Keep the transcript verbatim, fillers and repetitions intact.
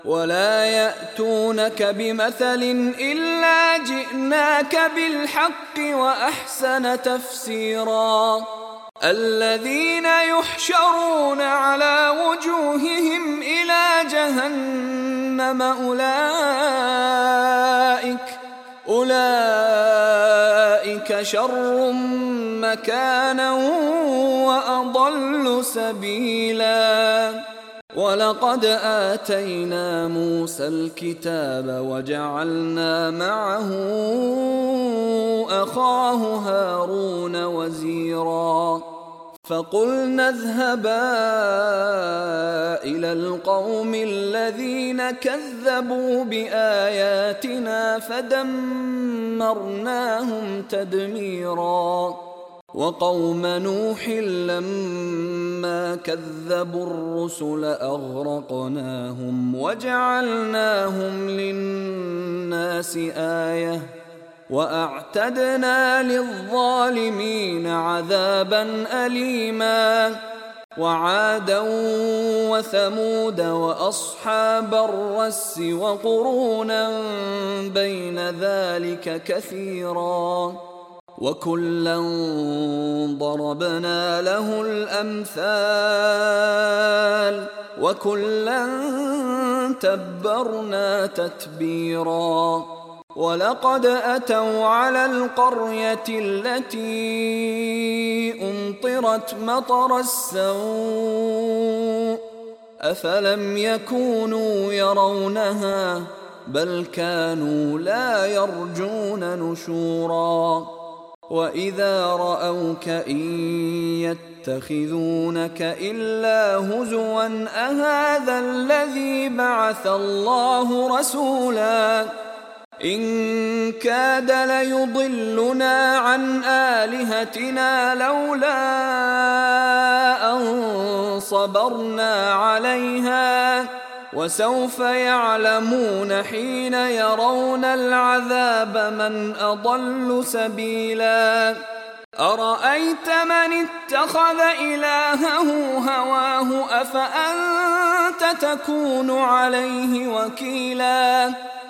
ولا يأتونك بمثل إلا جئناك بالحق وأحسن تفسيرا الذين يحشرون على وجوههم إلى جهنم أولئك أولئك شر مكانا وأضل سبيلا ولقد آتينا موسى الكتاب وجعلنا معه أخاه هارون وزيرا فقلنا اذهبا إلى القوم الذين كذبوا بآياتنا فدمرناهم تدميرا وقوم نوح لما كذبوا الرسل أغرقناهم وجعلناهم للناس آية وأعتدنا للظالمين عذابا أليما وعادا وثمود وأصحاب الرس وقرونا بين ذلك كثيرا وكلا ضربنا له الأمثال وكلا تبرنا تتبيرا ولقد أتوا على القرية التي أمطرت مطر السوء أفلم يكونوا يرونها بل كانوا لا يرجون نشورا وإذا رأوك إن يتخذونك إلا هزوا أهذا الذي بعث الله رسولا إن كاد ليضلنا عن آلهتنا لولا أن صبرنا عليها وسوف يعلمون حين يرون العذاب من أضل سبيلا أرأيت من اتخذ إلهه هواه أفأنت تكون عليه وكيلا